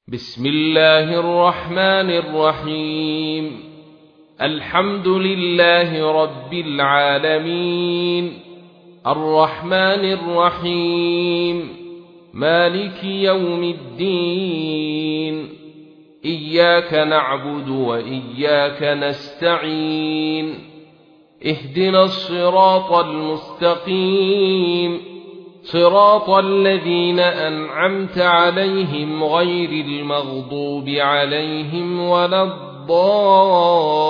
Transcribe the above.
بسم الله الرحمن الرحيم. الحمد لله رب العالمين، الرحمن الرحيم، مالك يوم الدين، إياك نعبد وإياك نستعين، اهدنا الصراط المستقيم، صراط الذين أنعمت عليهم غير المغضوب عليهم ولا الضالين.